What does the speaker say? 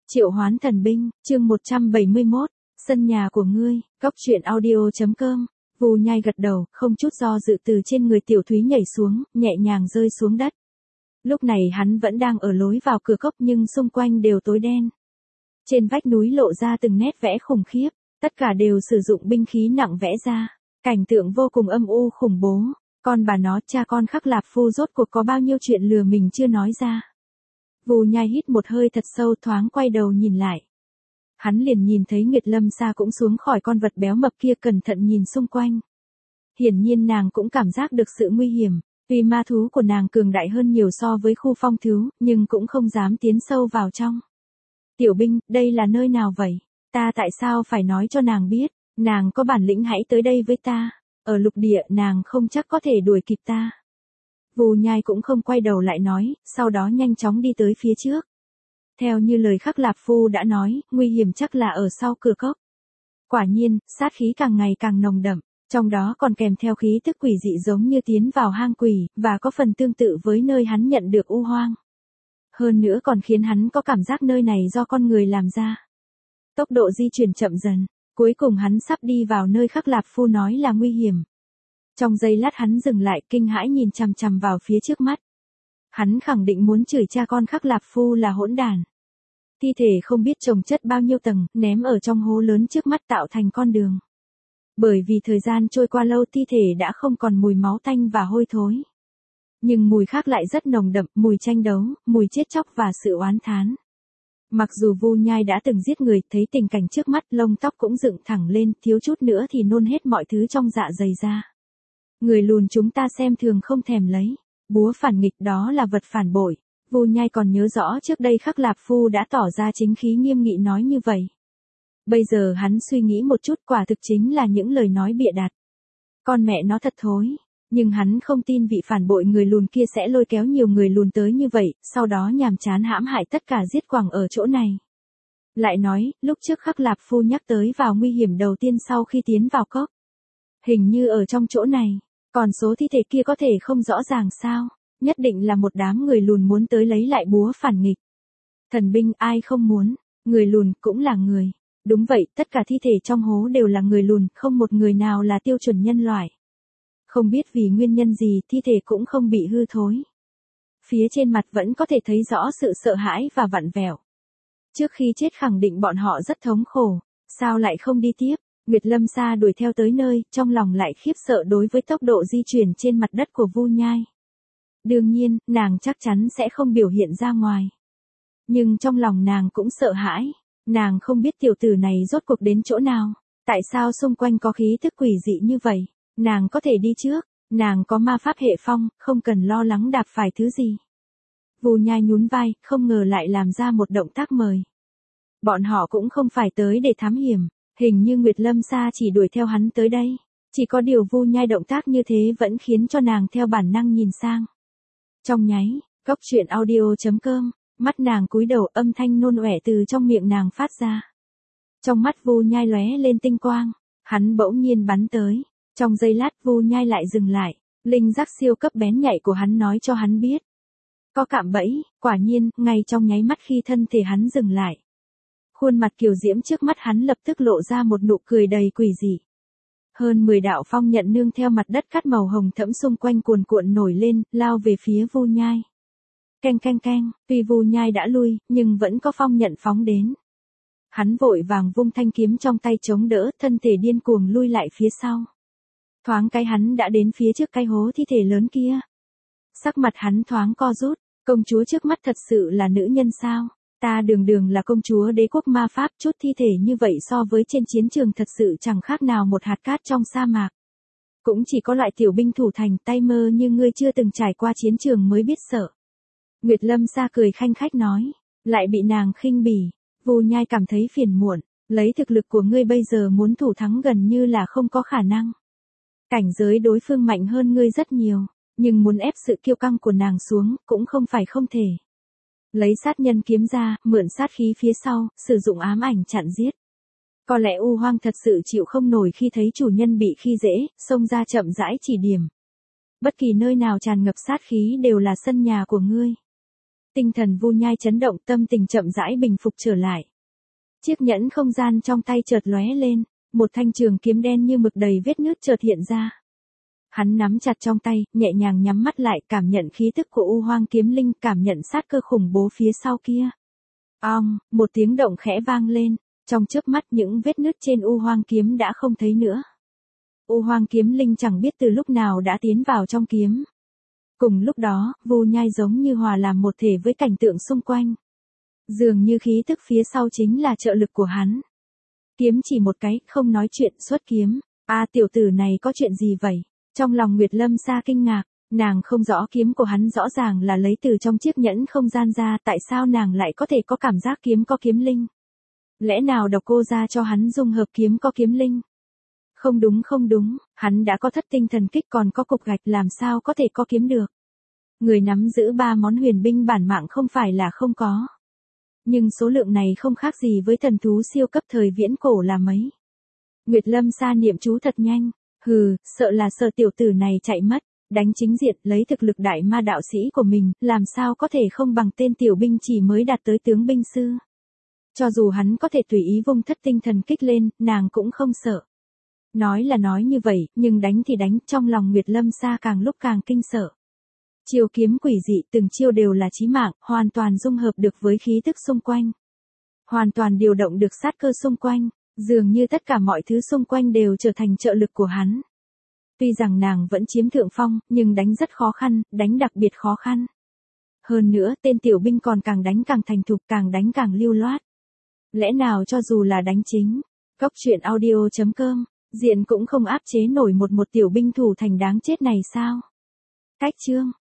Triệu hoán thần binh, chương 171, sân nhà của ngươi, Cóc truyện audio.com. Vu Nhai gật đầu, không chút do dự từ trên người Tiểu Thúy nhảy xuống, nhẹ nhàng rơi xuống đất. Lúc này hắn vẫn đang ở lối vào cửa cốc nhưng xung quanh đều tối đen. Trên vách núi lộ ra từng nét vẽ khủng khiếp, tất cả đều sử dụng binh khí nặng vẽ ra. Cảnh tượng vô cùng âm u khủng bố. Con bà nó, cha con Khắc Lạp Phu rốt cuộc có bao nhiêu chuyện lừa mình chưa nói ra. Vu Nhai hít một hơi thật sâu, thoáng quay đầu nhìn lại. Hắn liền nhìn thấy Nguyệt Lâm Sa cũng xuống khỏi con vật béo mập kia, cẩn thận nhìn xung quanh. Hiển nhiên nàng cũng cảm giác được sự nguy hiểm, vì ma thú của nàng cường đại hơn nhiều so với khu phong thú, nhưng cũng không dám tiến sâu vào trong. Tiểu binh, đây là nơi nào vậy? Ta tại sao phải nói cho nàng biết? Nàng có bản lĩnh hãy tới đây với ta. Ở lục địa nàng không chắc có thể đuổi kịp ta. Vu Nhai cũng không quay đầu lại nói, sau đó nhanh chóng đi tới phía trước. Theo như lời Khắc Lạp Phu đã nói, nguy hiểm chắc là ở sau cửa cốc. Quả nhiên, sát khí càng ngày càng nồng đậm, trong đó còn kèm theo khí tức quỷ dị giống như tiến vào hang quỷ, và có phần tương tự với nơi hắn nhận được u hoang. Hơn nữa còn khiến hắn có cảm giác nơi này do con người làm ra. Tốc độ di chuyển chậm dần, cuối cùng hắn sắp đi vào nơi Khắc Lạp Phu nói là nguy hiểm. Trong giây lát hắn dừng lại, kinh hãi nhìn chằm chằm vào phía trước mắt. Hắn khẳng định muốn chửi cha con Khắc Lạp Phu là hỗn đản. Thi thể không biết chồng chất bao nhiêu tầng, ném ở trong hố lớn trước mắt tạo thành con đường. Bởi vì thời gian trôi qua lâu, thi thể đã không còn mùi máu tanh và hôi thối. Nhưng mùi khác lại rất nồng đậm, mùi tranh đấu, mùi chết chóc và sự oán thán. Mặc dù Vu Nhai đã từng giết người, thấy tình cảnh trước mắt, lông tóc cũng dựng thẳng lên, thiếu chút nữa thì nôn hết mọi thứ trong dạ dày ra. Người lùn chúng ta xem thường không thèm lấy. Búa phản nghịch đó là vật phản bội. Vu Nhai còn nhớ rõ trước đây Khắc Lạp Phu đã tỏ ra chính khí nghiêm nghị nói như vậy. Bây giờ hắn suy nghĩ một chút, quả thực chính là những lời nói bịa đặt. Con mẹ nó thật thối. Nhưng hắn không tin vị phản bội người lùn kia sẽ lôi kéo nhiều người lùn tới như vậy, sau đó nhàm chán hãm hại tất cả giết quẳng ở chỗ này. Lại nói, lúc trước Khắc Lạp Phu nhắc tới vào nguy hiểm đầu tiên sau khi tiến vào cốc. Hình như ở trong chỗ này. Còn số thi thể kia có thể không rõ ràng sao? Nhất định là một đám người lùn muốn tới lấy lại búa phản nghịch. Thần binh ai không muốn, người lùn cũng là người. Đúng vậy, tất cả thi thể trong hố đều là người lùn, không một người nào là tiêu chuẩn nhân loại. Không biết vì nguyên nhân gì, thi thể cũng không bị hư thối. Phía trên mặt vẫn có thể thấy rõ sự sợ hãi và vặn vẹo. Trước khi chết khẳng định bọn họ rất thống khổ, sao lại không đi tiếp? Nguyệt Lâm Sa đuổi theo tới nơi, trong lòng lại khiếp sợ đối với tốc độ di chuyển trên mặt đất của Vu Nhai. Đương nhiên, nàng chắc chắn sẽ không biểu hiện ra ngoài. Nhưng trong lòng nàng cũng sợ hãi, nàng không biết tiểu tử này rốt cuộc đến chỗ nào, tại sao xung quanh có khí thức quỷ dị như vậy, nàng có thể đi trước, nàng có ma pháp hệ phong, không cần lo lắng đạp phải thứ gì. Vu Nhai nhún vai, không ngờ lại làm ra một động tác mời. Bọn họ cũng không phải tới để thám hiểm. Hình như Nguyệt Lâm Sa chỉ đuổi theo hắn tới đây. Chỉ có điều Vu Nhai động tác như thế vẫn khiến cho nàng theo bản năng nhìn sang. Trong nháy, Cóc truyện audio.com, mắt nàng cúi đầu, âm thanh nôn ọe từ trong miệng nàng phát ra. Trong mắt Vu Nhai lóe lên tinh quang, hắn bỗng nhiên bắn tới. Trong giây lát Vu Nhai lại dừng lại, linh giác siêu cấp bén nhạy của hắn nói cho hắn biết. Có cạm bẫy, quả nhiên, ngay trong nháy mắt khi thân thể hắn dừng lại. Khuôn mặt kiều diễm trước mắt hắn lập tức lộ ra một nụ cười đầy quỷ dị. Hơn 10 đạo phong nhận nương theo mặt đất cát màu hồng thẫm xung quanh cuồn cuộn nổi lên, lao về phía Vu Nhai. Keng keng keng, tuy Vu Nhai đã lui, nhưng vẫn có phong nhận phóng đến. Hắn vội vàng vung thanh kiếm trong tay chống đỡ, thân thể điên cuồng lui lại phía sau. Thoáng cái hắn đã đến phía trước cái hố thi thể lớn kia. Sắc mặt hắn thoáng co rút, công chúa trước mắt thật sự là nữ nhân sao? Ta đường đường là công chúa đế quốc ma pháp, chút thi thể như vậy so với trên chiến trường thật sự chẳng khác nào một hạt cát trong sa mạc. Cũng chỉ có loại tiểu binh thủ thành tay mơ như ngươi chưa từng trải qua chiến trường mới biết sợ. Nguyệt Lâm Sa cười khanh khách nói, lại bị nàng khinh bỉ. Vu Nhai cảm thấy phiền muộn, lấy thực lực của ngươi bây giờ muốn thủ thắng gần như là không có khả năng. Cảnh giới đối phương mạnh hơn ngươi rất nhiều, nhưng muốn ép sự kiêu căng của nàng xuống cũng không phải không thể. Lấy sát nhân kiếm ra, mượn sát khí phía sau, sử dụng ám ảnh chặn giết. Có lẽ U Hoang thật sự chịu không nổi khi thấy chủ nhân bị khi dễ, xông ra chậm rãi chỉ điểm. Bất kỳ nơi nào tràn ngập sát khí đều là sân nhà của ngươi. Tinh thần Vu Nhai chấn động, tâm tình chậm rãi bình phục trở lại. Chiếc nhẫn không gian trong tay chợt lóe lên, một thanh trường kiếm đen như mực đầy vết nứt chợt hiện ra. Hắn nắm chặt trong tay, nhẹ nhàng nhắm mắt lại, cảm nhận khí tức của U Hoang kiếm linh, cảm nhận sát cơ khủng bố phía sau kia. Một tiếng động khẽ vang lên, trong chớp mắt những vết nứt trên U Hoang kiếm đã không thấy nữa. U Hoang kiếm linh chẳng biết từ lúc nào đã tiến vào trong kiếm. Cùng lúc đó, Vu Nhai giống như hòa làm một thể với cảnh tượng xung quanh. Dường như khí tức phía sau chính là trợ lực của hắn. Kiếm chỉ một cái, không nói chuyện, xuất kiếm. Tiểu tử này có chuyện gì vậy? Trong lòng Nguyệt Lâm Sa kinh ngạc, nàng không rõ kiếm của hắn rõ ràng là lấy từ trong chiếc nhẫn không gian ra, tại sao nàng lại có thể có cảm giác kiếm có kiếm linh? Lẽ nào độc cô ra cho hắn dung hợp kiếm có kiếm linh? Không đúng, hắn đã có thất tinh thần kích còn có cục gạch, làm sao có thể có kiếm được? Người nắm giữ 3 món huyền binh bản mạng không phải là không có. Nhưng số lượng này không khác gì với thần thú siêu cấp thời viễn cổ là mấy. Nguyệt Lâm Sa niệm chú thật nhanh, sợ là sợ tiểu tử này chạy mất, đánh chính diện lấy thực lực đại ma đạo sĩ của mình, làm sao có thể không bằng tên tiểu binh chỉ mới đạt tới tướng binh sư. Cho dù hắn có thể tùy ý vung thất tinh thần kích lên, nàng cũng không sợ. Nói là nói như vậy, nhưng đánh thì đánh, trong lòng Nguyệt Lâm Sa càng lúc càng kinh sợ. Chiêu kiếm quỷ dị, từng chiêu đều là chí mạng, hoàn toàn dung hợp được với khí tức xung quanh. Hoàn toàn điều động được sát cơ xung quanh, dường như tất cả mọi thứ xung quanh đều trở thành trợ lực của hắn. Tuy rằng nàng vẫn chiếm thượng phong, nhưng đánh rất khó khăn, đánh đặc biệt khó khăn. Hơn nữa, tên tiểu binh còn càng đánh càng thành thục, càng đánh càng lưu loát. Lẽ nào cho dù là đánh chính, Goctruyện audio.com, diện cũng không áp chế nổi một tiểu binh thủ thành đáng chết này sao? Cách chương